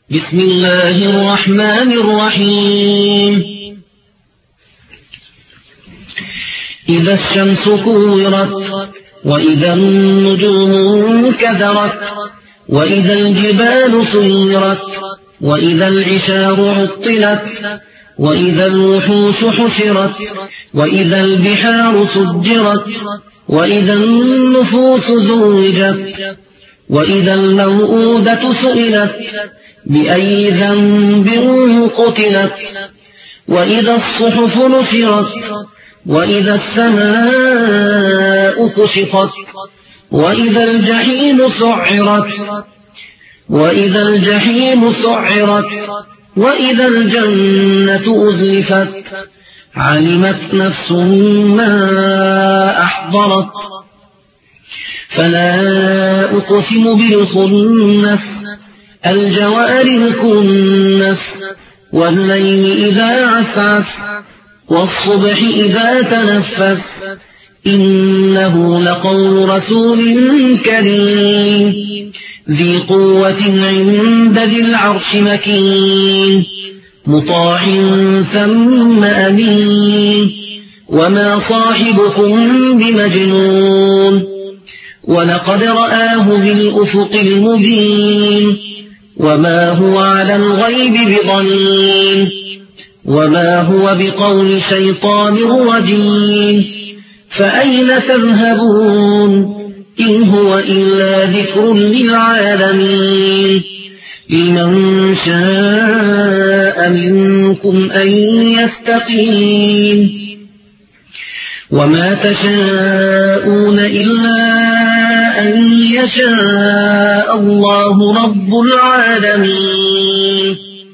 بسم الله الرحمن الرحيم إذا الشمس كورت وإذا النجوم كدرت وإذا الجبال سيرت وإذا العشار عطلت وإذا الوحوش حشرت وإذا البحار سجرت وإذا النفوس زوجت وإذا الموءودة سئلت بأي ذنب قتلت وإذا الصحف نشرت وإذا السماء كشطت وإذا الجحيم سعرت وإذا الجحيم سعرت وإذا الجنة أزلفت علمت نفس ما أحضرت فلا أقسم بالخنس الجوار الكنس والليل إذا عسعس والصبح إذا تنفس إنه لقول رسول كريم ذي قوة عند ذي العرش مكين مطاع ثم أمين وما صاحبكم بمجنون ولقد رآه بالأفق المبين وما هو على الغيب بضنين وما هو بقول شيطان رجيم فأين تذهبون إن هو إلا ذكر للعالمين لمن شاء منكم أن يستقيم وما تشاءون إلا أن يشاء الله رب العالمين.